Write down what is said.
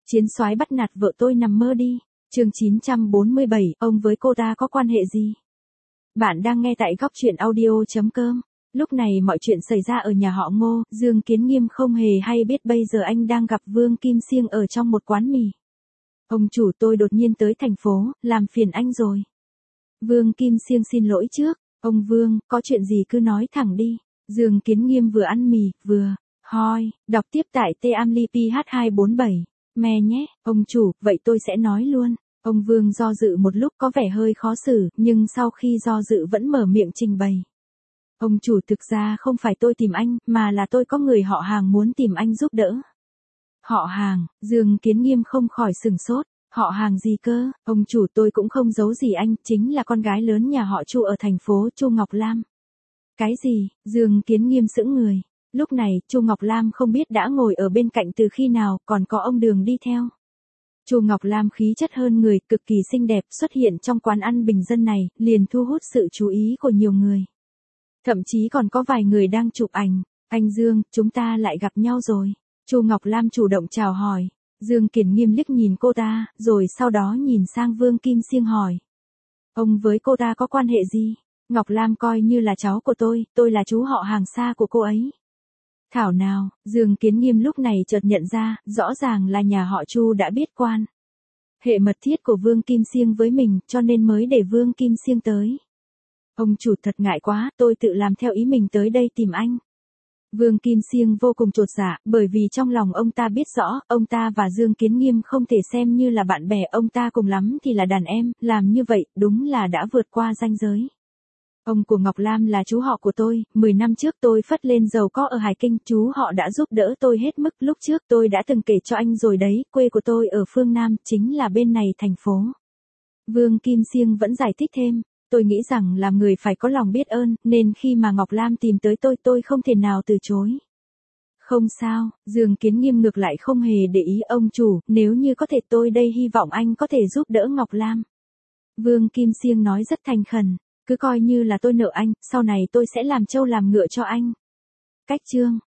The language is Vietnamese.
Chiến soái bắt nạt vợ tôi nằm mơ đi. Chương 947, ông với cô ta có quan hệ gì? Bạn đang nghe tại góc truyện audio.com. Lúc này mọi chuyện xảy ra ở nhà họ Ngô, Dương Kiến Nghiêm không hề hay biết bây giờ anh đang gặp Vương Kim Siêng ở trong một quán mì. Ông chủ, tôi đột nhiên tới thành phố, làm phiền anh rồi. Vương Kim Siêng xin lỗi trước. Ông Vương, có chuyện gì cứ nói thẳng đi. Dương Kiến Nghiêm vừa ăn mì, vừa hoi, đọc tiếp tại TAMLIPH247. Mè nhé, ông chủ, vậy tôi sẽ nói luôn. Ông Vương do dự một lúc có vẻ hơi khó xử, nhưng sau khi do dự vẫn mở miệng trình bày. Ông chủ, thực ra không phải tôi tìm anh, mà là tôi có người họ hàng muốn tìm anh giúp đỡ. Họ hàng? Dương Kiến Nghiêm không khỏi sửng sốt. Họ hàng gì cơ? Ông chủ, tôi cũng không giấu gì anh, chính là con gái lớn nhà họ Chu ở thành phố Chu Ngọc Lam. Cái gì? Dương Kiến Nghiêm sững người. Lúc này, Chu Ngọc Lam không biết đã ngồi ở bên cạnh từ khi nào, còn có ông Đường đi theo. Chu Ngọc Lam khí chất hơn người, cực kỳ xinh đẹp, xuất hiện trong quán ăn bình dân này, liền thu hút sự chú ý của nhiều người. Thậm chí còn có vài người đang chụp ảnh. Anh Dương, chúng ta lại gặp nhau rồi. Chu Ngọc Lam chủ động chào hỏi. Dương Kiến Nghiêm liếc nhìn cô ta, rồi sau đó nhìn sang Vương Kim Siêng hỏi. Ông với cô ta có quan hệ gì? Ngọc Lam coi như là cháu của tôi là chú họ hàng xa của cô ấy. Thảo nào, Dương Kiến Nghiêm lúc này chợt nhận ra, rõ ràng là nhà họ Chu đã biết quan hệ mật thiết của Vương Kim Siêng với mình, cho nên mới để Vương Kim Siêng tới. Ông chủ, thật ngại quá, tôi tự làm theo ý mình tới đây tìm anh. Vương Kim Siêng vô cùng chột dạ, bởi vì trong lòng ông ta biết rõ, ông ta và Dương Kiến Nghiêm không thể xem như là bạn bè, ông ta cùng lắm thì là đàn em, làm như vậy, đúng là đã vượt qua ranh giới. Ông của Ngọc Lam là chú họ của tôi, 10 năm trước tôi phất lên giàu có ở Hải Kinh, chú họ đã giúp đỡ tôi hết mức, lúc trước tôi đã từng kể cho anh rồi đấy, quê của tôi ở phương Nam, chính là bên này thành phố. Vương Kim Siêng vẫn giải thích thêm, tôi nghĩ rằng làm người phải có lòng biết ơn, nên khi mà Ngọc Lam tìm tới tôi không thể nào từ chối. Không sao, Dương Kiến Nghiêm ngược lại không hề để ý. Ông chủ, nếu như có thể tôi đây hy vọng anh có thể giúp đỡ Ngọc Lam. Vương Kim Siêng nói rất thành khẩn. Cứ coi như là tôi nợ anh, sau này tôi sẽ làm trâu làm ngựa cho anh. Cách chương